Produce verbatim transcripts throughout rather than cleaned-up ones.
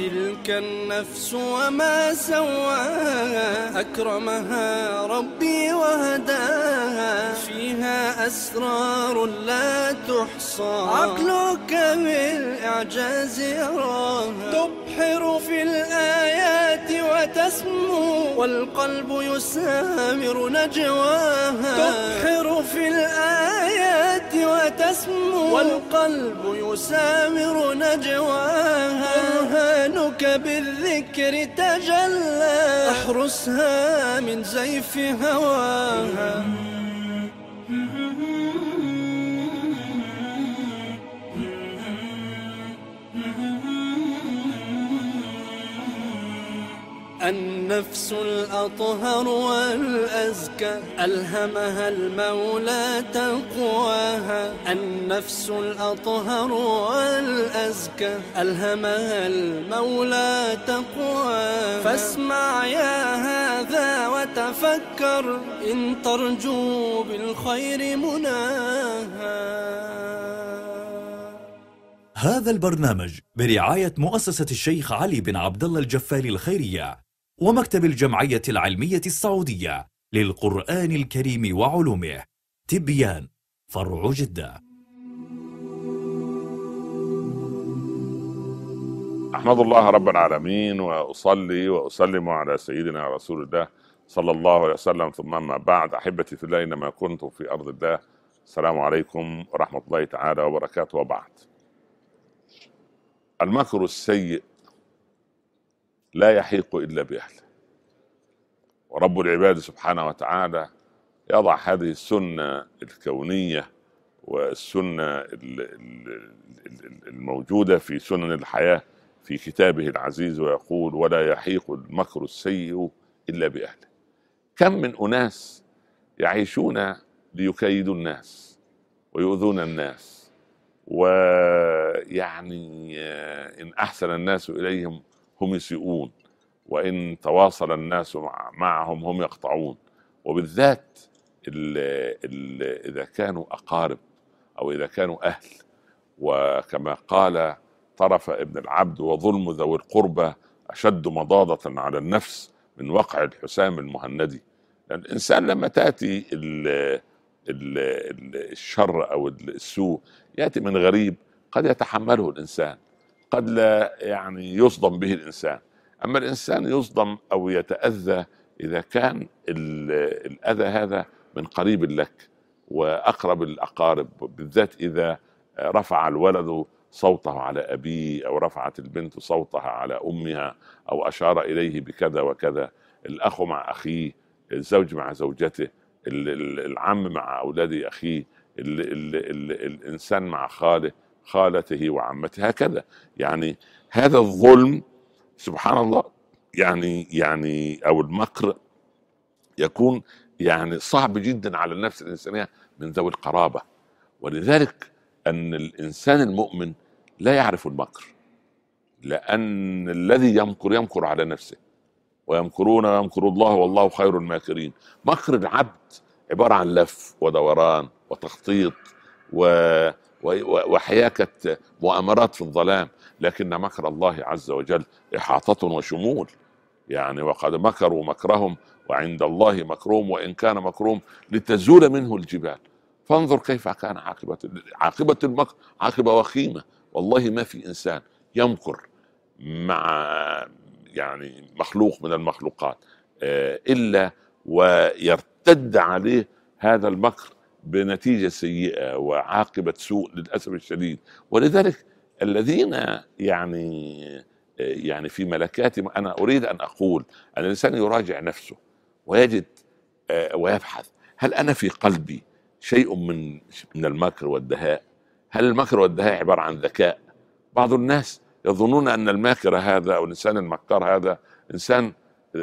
تلك النفس وما سواها، أكرمها ربي وهداها، فيها أسرار لا تحصى، عقلك بالإعجاز يراها، تبحر في الآيات وتسمو، والقلب يسامر نجواها، تبحر في الآيات وتسمو، والقلب يسامر نجواها، برهانك بالذكر تجلى، احرسها من زيف هواها. النفس الأطهر والأزكى، ألهمها المولى تقواها، النفس الأطهر والأزكى، ألهمها المولى تقواها، فاسمع يا هذا وتفكر، إن ترجو بالخير مناها. هذا البرنامج برعاية مؤسسة الشيخ علي بن عبد الله الجفالي الخيرية ومكتب الجمعية العلمية السعودية للقرآن الكريم وعلومه، تبيان، فرع جدة. أحمد الله رب العالمين وأصلي وأسلم على سيدنا رسول الله صلى الله عليه وسلم، ثم أما بعد. أحبتي في الله، إنما كنت في أرض الله. السلام عليكم ورحمة الله تعالى وبركاته. وبعد، المكر السيء لا يحيق إلا بأهله، ورب العباد سبحانه وتعالى يضع هذه السنة الكونية والسنة الموجودة في سنن الحياة في كتابه العزيز، ويقول: ولا يحيق المكر السيء إلا بأهله. كم من أناس يعيشون ليكيدوا الناس ويؤذون الناس، ويعني إن أحسن الناس إليهم هم يسيئون، وإن تواصل الناس معهم هم يقطعون. وبالذات ال ال إذا كانوا أقارب أو إذا كانوا أهل، وكما قال طرف ابن العبد: وظلم ذوي القربى أشد مضاضة على النفس من وقع الحسام المهندي. لأن الإنسان لما تأتي ال ال الشر أو السوء يأتي من غريب قد يتحمله الإنسان، قد لا يعني يصدم به الإنسان. أما الإنسان يصدم أو يتأذى إذا كان الأذى هذا من قريب لك وأقرب الأقارب، بالذات إذا رفع الولد صوته على أبيه، أو رفعت البنت صوتها على أمها، أو أشار إليه بكذا وكذا، الأخ مع أخيه، الزوج مع زوجته، العم مع أولاد أخيه، ال ال ال الإنسان مع خاله خالته وعمته، هكذا. يعني هذا الظلم سبحان الله يعني يعني أو المكر يكون يعني صعب جدا على النفس الإنسانية من ذوي القرابة. ولذلك أن الإنسان المؤمن لا يعرف المكر، لأن الذي يمكر يمكر على نفسه، ويمكرون ويمكر الله والله خير الماكرين. مكر العبد عبارة عن لف ودوران وتخطيط و... وحياكة مؤامرات في الظلام، لكن مكر الله عز وجل إحاطة وشمول. يعني وقد مكروا مكرهم وعند الله مكرهم وإن كان مكرهم لتزول منه الجبال. فانظر كيف كان عاقبة عاقبة المكر، عاقبة وخيمة. والله ما في إنسان يمكر مع يعني مخلوق من المخلوقات إلا ويرتد عليه هذا المكر بنتيجة سيئة وعاقبة سوء للأسف الشديد. ولذلك الذين يعني يعني في ملكاتهم، أنا أريد أن أقول أن الإنسان يراجع نفسه ويجد ويبحث: هل أنا في قلبي شيء من من المكر والدهاء؟ هل المكر والدهاء عبارة عن ذكاء؟ بعض الناس يظنون أن الماكر هذا أو الإنسان المكار هذا إنسان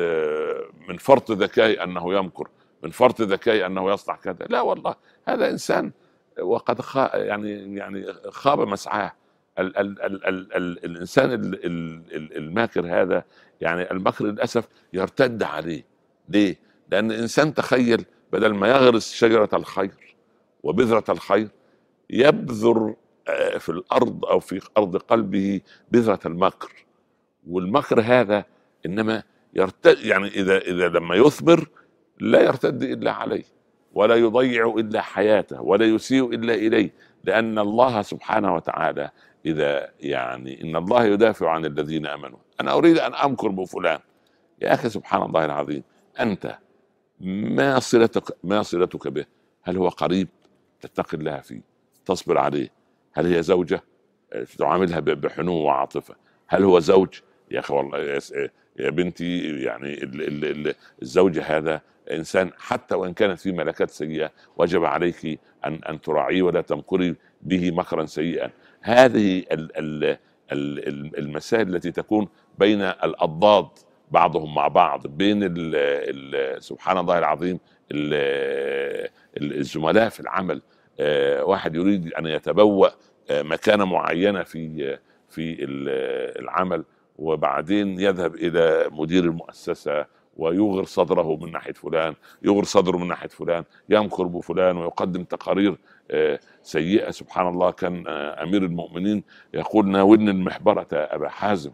من فرط ذكائه أنه يمكر، من فرط ذكائه أنه يصنع كذا. لا والله، هذا إنسان وقد خا يعني يعني خاب مسعاه. ال ال ال ال ال الإنسان ال ال الماكر هذا يعني المكر للأسف يرتد عليه. ليه؟ لأن الإنسان تخيل بدل ما يغرس شجرة الخير وبذرة الخير، يبذر في الأرض أو في أرض قلبه بذرة المكر والمكر هذا انما يرتد، يعني اذا اذا لما يثمر لا يرتد الا عليه، ولا يضيع الا حياته، ولا يسيء الا اليه، لان الله سبحانه وتعالى اذا يعني ان الله يدافع عن الذين امنوا. انا اريد ان امكر بفلان، يا اخي سبحان الله العظيم، انت ما صلتك ما صلتك به؟ هل هو قريب تتقي الله فيه تصبر عليه؟ هل هي زوجة تعاملها بحنو وعاطفة؟ هل هو زوج؟ يا اخي والله يا بنتي، يعني الزوج هذا انسان حتى وان كانت فيه ملكات سيئة وجب عليك ان ان تراعيه ولا تمكري به مكرا سيئا. هذه المسائل التي تكون بين الاضداد بعضهم مع بعض، بين ال ال سبحان الله العظيم ال الزملاء في العمل، واحد يريد ان يتبوأ مكانة معينة في في العمل، وبعدين يذهب الى مدير المؤسسة ويغر صدره من ناحية فلان، يغر صدره من ناحية فلان، يمكر بفلان ويقدم تقارير سيئة. سبحان الله، كان امير المؤمنين يقول: ناولني المحبرة ابا حازم،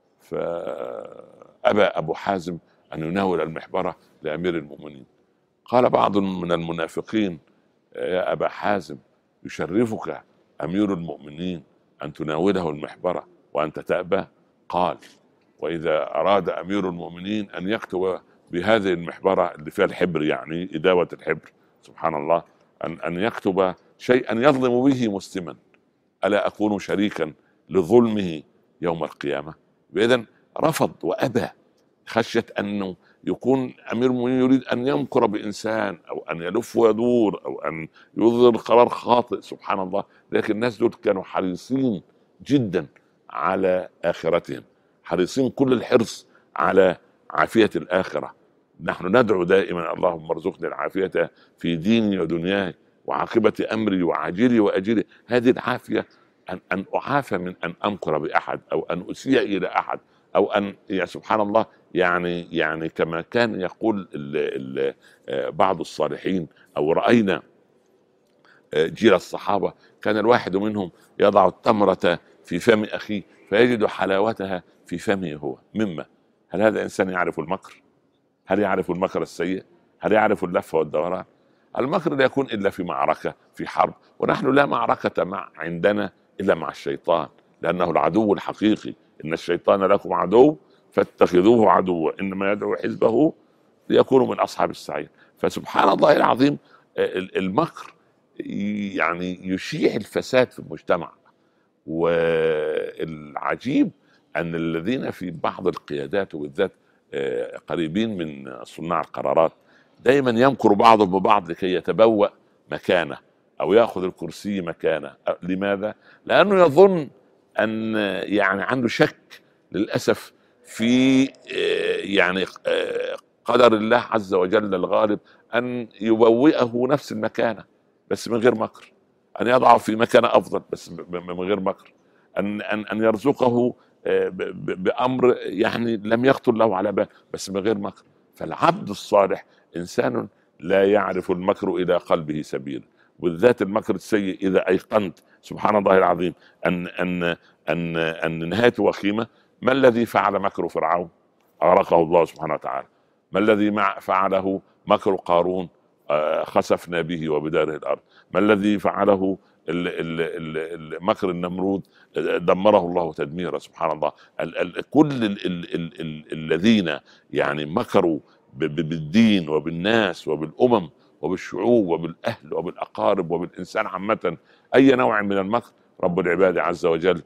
فابى ابو حازم ان يناول المحبرة لامير المؤمنين. قال بعض من المنافقين: يا ابا حازم، يشرفك امير المؤمنين ان تناوله المحبرة وانت تأبى؟ قال: واذا اراد امير المؤمنين ان يكتب بهذه المحبرة اللي فيها الحبر، يعني اداوة الحبر، سبحان الله، ان ان يكتب شيئا يظلم به مسلما، الا اكون شريكا لظلمه يوم القيامة؟ اذن رفض وابى، خشية انه يكون امير المؤمنين يريد ان يمكر بانسان او ان يلف ويدور او ان يظهر قرار خاطئ، سبحان الله. لكن الناس دول كانوا حريصين جدا على اخرتهم، حريصين كل الحرص على عافية الاخرة. نحن ندعو دائما: اللهم ارزقني العافية في ديني ودنياي وعاقبة امري وعاجلي واجلي. هذه العافية ان ان اعافى من ان امكر باحد او ان اسيء الى احد او ان، يا سبحان الله، يعني يعني كما كان يقول ال ال بعض الصالحين، او راينا جيل الصحابه، كان الواحد منهم يضع التمره في فم اخيه فيجد حلاوتها في فمه هو. مما هل هذا انسان يعرف المكر؟ هل يعرف المكر السيء؟ هل يعرف اللف والدوران؟ المكر لا يكون الا في معركه، في حرب، ونحن لا معركه مع عندنا الا مع الشيطان، لانه العدو الحقيقي. ان الشيطان لكم عدو فاتخذوه عدوا انما يدعو حزبه ليكونوا من اصحاب السعير. فسبحان الله العظيم، المكر يعني يشيع الفساد في المجتمع. والعجيب ان الذين في بعض القيادات وبالذات قريبين من صناع القرارات دائما يمكر بعضهم ببعض لكي يتبوأ مكانه او ياخذ الكرسي مكانه. لماذا؟ لانه يظن ان يعني عنده شك للاسف في يعني قدر الله عز وجل الغالب ان يبوئه نفس المكانه بس من غير مكر، ان يضعه في مكانه افضل بس من غير مكر، ان ان ان يرزقه بامر يعني لم يخطر له على بال بس من غير مكر. فالعبد الصالح انسان لا يعرف المكر الى قلبه سبيل، بالذات المكر السيء اذا ايقنت، سبحان الله العظيم، ان ان ان ان نهايته وخيمه. ما الذي فعل مكر فرعون؟ اغرقه الله سبحانه وتعالى. ما الذي مع فعله مكر قارون؟ آه خسفنا به وبداره الارض. ما الذي فعله ال ال ال مكر النمرود؟ دمره الله تدميرا. سبحان الله. ال ال كل ال ال ال ال الذين يعني مكروا بالدين وبالناس وبالامم وبالشعوب وبالاهل وبالاقارب وبالانسان عامه، اي نوع من المكر، رب العباد عز وجل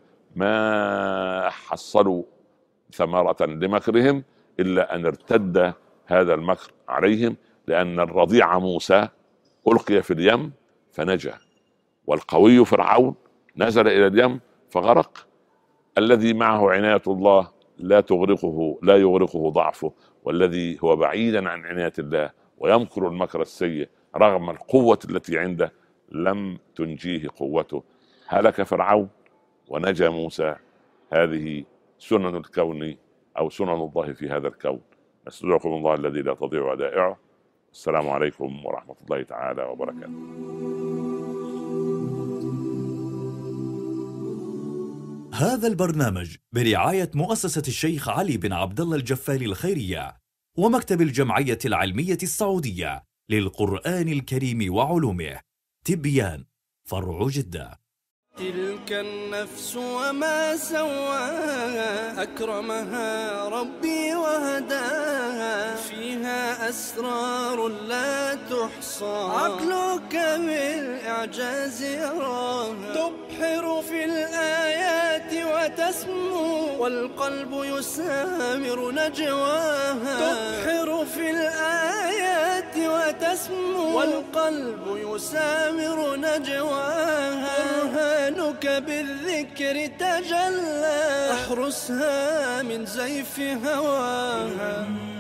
ما حصلوا ثمرة لمكرهم الا ان ارتد هذا المكر عليهم، لان الرضيع موسى القي في اليم فنجا، والقوي فرعون نزل الى اليم فغرق. الذي معه عناية الله لا تغرقه لا يغرقه ضعفه، والذي هو بعيدا عن عناية الله ويمكر المكر السيء رغم القوة التي عنده لم تنجيه قوته. هلك فرعون ونجا موسى. هذه سنن الكون او سنن الله في هذا الكون. نستودعكم الله الذي لا تضيع ودائعه. السلام عليكم ورحمة الله تعالى وبركاته. هذا البرنامج برعاية مؤسسة الشيخ علي بن عبد الله الجفالي الخيرية ومكتب الجمعية العلمية السعودية للقرآن الكريم وعلومه. تبيان، فرع جدة. تلك النفس وما سواها، أكرمها ربي وهداها، فيها أسرار لا تحصى، عقلك بالإعجاز يراها، تبحر في الآيات وتسمو، والقلب يسامر نجواها، تبحر في الآيات وتسمو، والقلب يسامر نجواها، برهانك بالذكر تجلى، احرسها من زيف هواها.